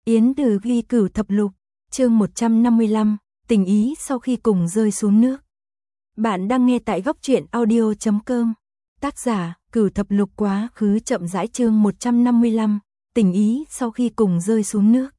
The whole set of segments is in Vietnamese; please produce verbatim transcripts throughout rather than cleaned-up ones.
Yến Từ ghi cửu thập lục, chương một trăm năm mươi lăm, tình ý sau khi cùng rơi xuống nước. Bạn đang nghe tại góc truyện audio chấm com. Tác giả, cửu thập lục quá khứ chậm rãi chương một trăm năm mươi lăm, tình ý sau khi cùng rơi xuống nước.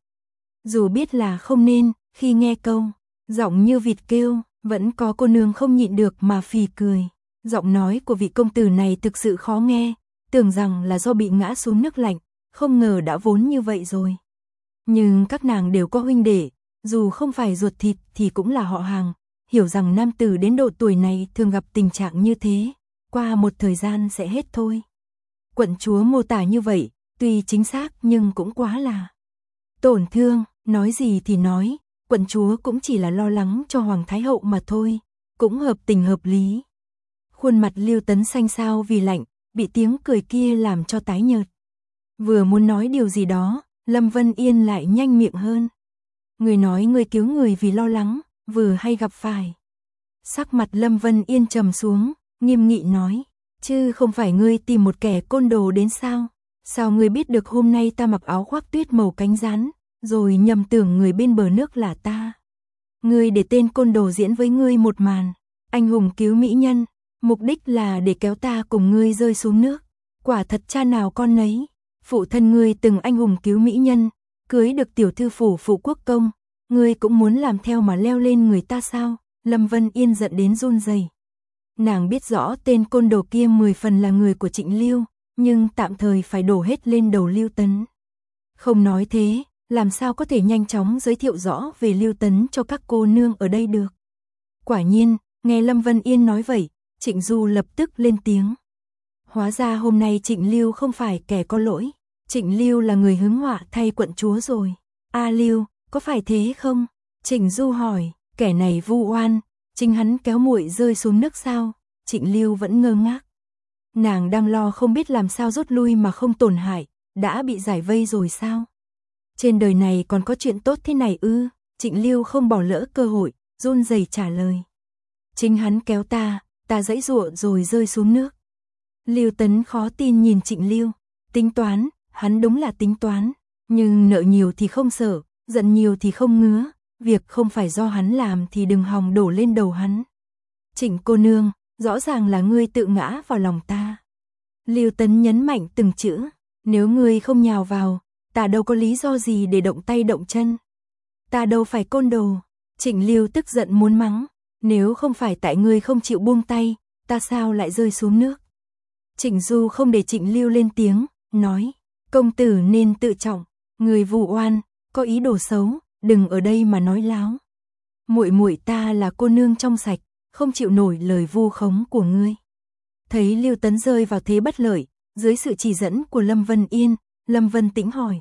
Dù biết là không nên, khi nghe câu, giọng như vịt kêu, vẫn có cô nương không nhịn được mà phì cười. Giọng nói của vị công tử này thực sự khó nghe, tưởng rằng là do bị ngã xuống nước lạnh, không ngờ đã vốn như vậy rồi. Nhưng các nàng đều có huynh đệ, dù không phải ruột thịt thì cũng là họ hàng, hiểu rằng nam tử đến độ tuổi này thường gặp tình trạng như thế, qua một thời gian sẽ hết thôi. Quận chúa mô tả như vậy, tuy chính xác nhưng cũng quá là tổn thương, nói gì thì nói, quận chúa cũng chỉ là lo lắng cho Hoàng Thái Hậu mà thôi, cũng hợp tình hợp lý. Khuôn mặt Lưu Tấn xanh xao vì lạnh, bị tiếng cười kia làm cho tái nhợt. Vừa muốn nói điều gì đó, Lâm Vân Yên lại nhanh miệng hơn. Người nói người cứu người vì lo lắng, vừa hay gặp phải. Sắc mặt Lâm Vân Yên trầm xuống, nghiêm nghị nói, chứ không phải ngươi tìm một kẻ côn đồ đến sao? Sao ngươi biết được hôm nay ta mặc áo khoác tuyết màu cánh rán, rồi nhầm tưởng người bên bờ nước là ta? Ngươi để tên côn đồ diễn với ngươi một màn, anh hùng cứu mỹ nhân, mục đích là để kéo ta cùng ngươi rơi xuống nước. Quả thật cha nào con nấy. Phụ thân ngươi từng anh hùng cứu mỹ nhân, cưới được tiểu thư phủ phụ quốc công, ngươi cũng muốn làm theo mà leo lên người ta sao? Lâm Vân Yên giận đến run rẩy. Nàng biết rõ tên côn đồ kia mười phần là người của Trịnh Lưu, nhưng tạm thời phải đổ hết lên đầu Lưu Tấn. Không nói thế, làm sao có thể nhanh chóng giới thiệu rõ về Lưu Tấn cho các cô nương ở đây được? Quả nhiên, nghe Lâm Vân Yên nói vậy, Trịnh Du lập tức lên tiếng. Hóa ra hôm nay Trịnh Lưu không phải kẻ có lỗi. Trịnh Lưu là người hứng họa thay quận chúa rồi. A Lưu, có phải thế không? Trịnh Du hỏi, kẻ này vu oan, chính hắn kéo muội rơi xuống nước sao? Trịnh Lưu vẫn ngơ ngác. Nàng đang lo không biết làm sao rút lui mà không tổn hại, đã bị giải vây rồi sao? Trên đời này còn có chuyện tốt thế này ư? Trịnh Lưu không bỏ lỡ cơ hội, run rẩy trả lời. Chính hắn kéo ta, ta giãy giụa rồi rơi xuống nước. Lưu Tấn khó tin nhìn Trịnh Lưu, tính toán, hắn đúng là tính toán, nhưng nợ nhiều thì không sợ, giận nhiều thì không ngứa, việc không phải do hắn làm thì đừng hòng đổ lên đầu hắn. Trịnh cô nương, rõ ràng là ngươi tự ngã vào lòng ta. Lưu Tấn nhấn mạnh từng chữ, nếu ngươi không nhào vào, ta đâu có lý do gì để động tay động chân. Ta đâu phải côn đồ. Trịnh Lưu tức giận muốn mắng, nếu không phải tại ngươi không chịu buông tay, ta sao lại rơi xuống nước. Trịnh Du không để Trịnh Lưu lên tiếng, nói, công tử nên tự trọng, người vu oan, có ý đồ xấu, đừng ở đây mà nói láo. Muội muội ta là cô nương trong sạch, không chịu nổi lời vu khống của ngươi. Thấy Lưu Tấn rơi vào thế bất lợi, dưới sự chỉ dẫn của Lâm Vân Yên, Lâm Vân Tĩnh hỏi,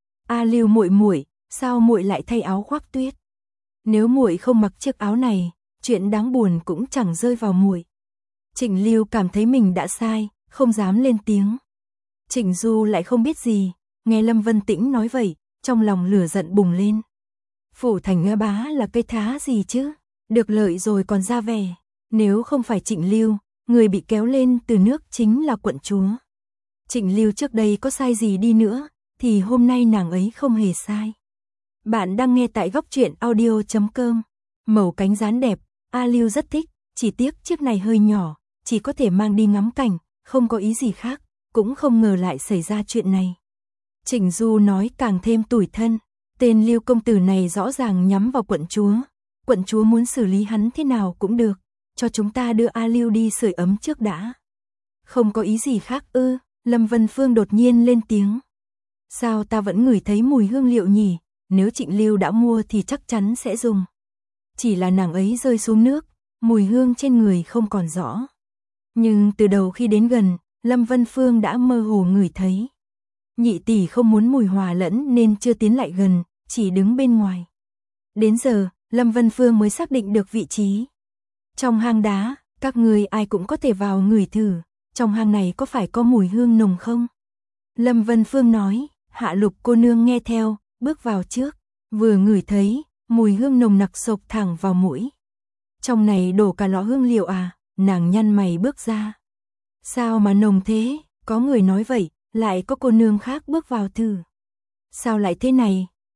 A Lưu muội muội, sao muội lại thay áo khoác tuyết? Nếu muội không mặc chiếc áo này, chuyện đáng buồn cũng chẳng rơi vào muội. Trịnh Lưu cảm thấy mình đã sai, không dám lên tiếng. Trịnh Du lại không biết gì, nghe Lâm Vân Tĩnh nói vậy, trong lòng lửa giận bùng lên. Phủ thành Nga bá là cây thá gì chứ, được lợi rồi còn ra vẻ. Nếu không phải Trịnh Lưu, người bị kéo lên từ nước chính là quận chúa. Trịnh Lưu trước đây có sai gì đi nữa, thì hôm nay nàng ấy không hề sai. Bạn đang nghe tại góc truyện audio chấm com. Màu cánh rán đẹp, A Lưu rất thích, chỉ tiếc chiếc này hơi nhỏ, chỉ có thể mang đi ngắm cảnh, không có ý gì khác, cũng không ngờ lại xảy ra chuyện này. Trịnh Du nói càng thêm tủi thân, tên Lưu công tử này rõ ràng nhắm vào quận chúa. Quận chúa muốn xử lý hắn thế nào cũng được, cho chúng ta đưa A Lưu đi sưởi ấm trước đã. Không có ý gì khác ư? Lâm Vân Phương đột nhiên lên tiếng. Sao ta vẫn ngửi thấy mùi hương liệu nhỉ? Nếu Trịnh Lưu đã mua thì chắc chắn sẽ dùng. Chỉ là nàng ấy rơi xuống nước, mùi hương trên người không còn rõ. Nhưng từ đầu khi đến gần, Lâm Vân Phương đã mơ hồ ngửi thấy. Nhị tỷ không muốn mùi hòa lẫn nên chưa tiến lại gần, chỉ đứng bên ngoài. Đến giờ, Lâm Vân Phương mới xác định được vị trí. Trong hang đá, các người ai cũng có thể vào ngửi thử, trong hang này có phải có mùi hương nồng không? Lâm Vân Phương nói, Hạ Lục cô nương nghe theo, bước vào trước, vừa ngửi thấy, mùi hương nồng nặc xộc thẳng vào mũi. Trong này đổ cả lọ hương liệu à? Nàng nhăn mày bước ra. Sao mà nồng thế? Có người nói vậy, lại có cô nương khác bước vào thử. Sao lại thế này?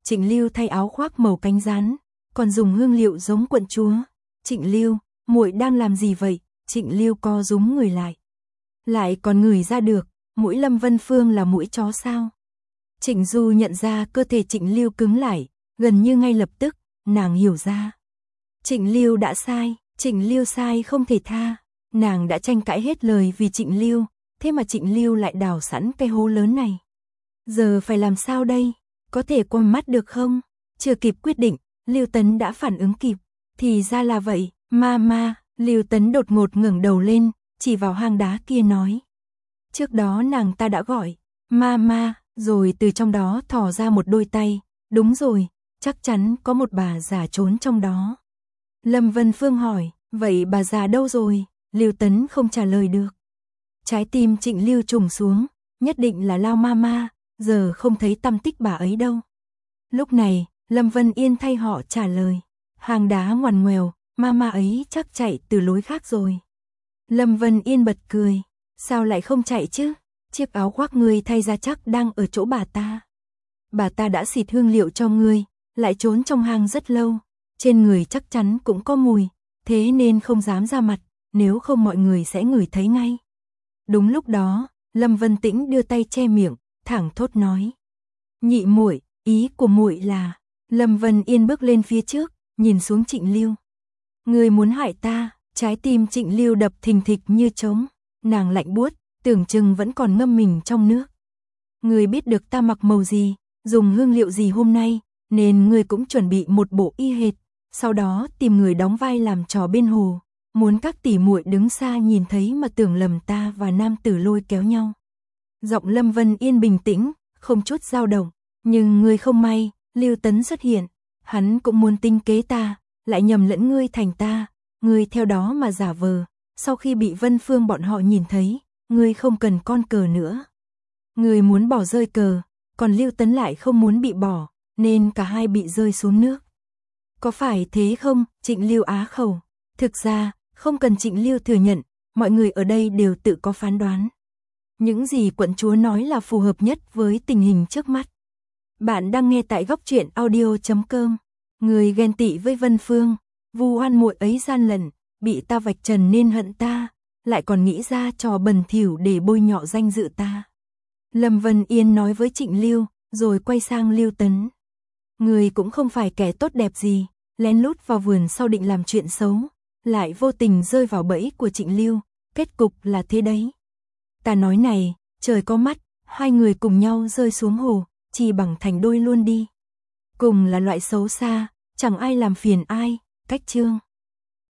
Trịnh Lưu thay áo khoác màu cánh rán, còn dùng hương liệu giống quận chúa. Trịnh Lưu, muội đang làm gì vậy? Trịnh Lưu co rúm người lại. Lại còn ngửi ra được, mũi Lâm Vân Phương là mũi chó sao? Trịnh Du nhận ra cơ thể Trịnh Lưu cứng lại, gần như ngay lập tức, nàng hiểu ra. Trịnh Lưu đã sai, Trịnh Lưu sai không thể tha. Nàng đã tranh cãi hết lời vì Trịnh Lưu, thế mà Trịnh Lưu lại đào sẵn cái hố lớn này. Giờ phải làm sao đây? Có thể qua mắt được không? Chưa kịp quyết định, Lưu Tấn đã phản ứng kịp. Thì ra là vậy, ma ma, Lưu Tấn đột ngột ngẩng đầu lên, chỉ vào hang đá kia nói. Trước đó nàng ta đã gọi, ma ma, rồi từ trong đó thò ra một đôi tay. Đúng rồi, chắc chắn có một bà già trốn trong đó. Lâm Vân Phương hỏi, vậy bà già đâu rồi? Lưu Tấn không trả lời được. Trái tim Trịnh Lưu trùng xuống, nhất định là Lao ma ma, giờ không thấy tăm tích bà ấy đâu. Lúc này, Lâm Vân Yên thay họ trả lời. Hang đá ngoằn ngoèo, ma ma ấy chắc chạy từ lối khác rồi. Lâm Vân Yên bật cười. Sao lại không chạy chứ? Chiếc áo khoác ngươi thay ra chắc đang ở chỗ bà ta. Bà ta đã xịt hương liệu cho ngươi, lại trốn trong hang rất lâu. Trên người chắc chắn cũng có mùi, thế nên không dám ra mặt, nếu không mọi người sẽ ngửi thấy ngay. Đúng lúc đó, Lâm Vân Tĩnh đưa tay che miệng, thẳng thốt nói. Nhị muội, ý của muội là... Lâm Vân Yên bước lên phía trước, nhìn xuống Trịnh Lưu. Ngươi muốn hại ta? Trái tim Trịnh Lưu đập thình thịch như trống. Nàng lạnh buốt, tưởng chừng vẫn còn ngâm mình trong nước. Ngươi biết được ta mặc màu gì, dùng hương liệu gì hôm nay, nên ngươi cũng chuẩn bị một bộ y hệt. Sau đó tìm người đóng vai làm trò bên hồ, muốn các tỷ muội đứng xa nhìn thấy mà tưởng lầm ta và nam tử lôi kéo nhau. Giọng Lâm Vân Yên bình tĩnh, không chút dao động, nhưng ngươi không may, Lưu Tấn xuất hiện, hắn cũng muốn tính kế ta, lại nhầm lẫn ngươi thành ta, ngươi theo đó mà giả vờ, sau khi bị Vân Phương bọn họ nhìn thấy, ngươi không cần con cờ nữa. Ngươi muốn bỏ rơi cờ, còn Lưu Tấn lại không muốn bị bỏ, nên cả hai bị rơi xuống nước. Có phải thế không? Trịnh Lưu á khẩu. Thực ra, không cần Trịnh Lưu thừa nhận, mọi người ở đây đều tự có phán đoán. Những gì quận chúa nói là phù hợp nhất với tình hình trước mắt. Bạn đang nghe tại góc truyện audio chấm com. Người ghen tị với Vân Phương, vu oan muội ấy gian lận, bị ta vạch trần nên hận ta, lại còn nghĩ ra trò bẩn thỉu để bôi nhọ danh dự ta. Lâm Vân Yên nói với Trịnh Lưu, rồi quay sang Lưu Tấn. Người cũng không phải kẻ tốt đẹp gì, lén lút vào vườn sau định làm chuyện xấu, lại vô tình rơi vào bẫy của Trịnh Lưu, kết cục là thế đấy. Ta nói này, trời có mắt, hai người cùng nhau rơi xuống hồ, chỉ bằng thành đôi luôn đi. Cùng là loại xấu xa, chẳng ai làm phiền ai, cách chương.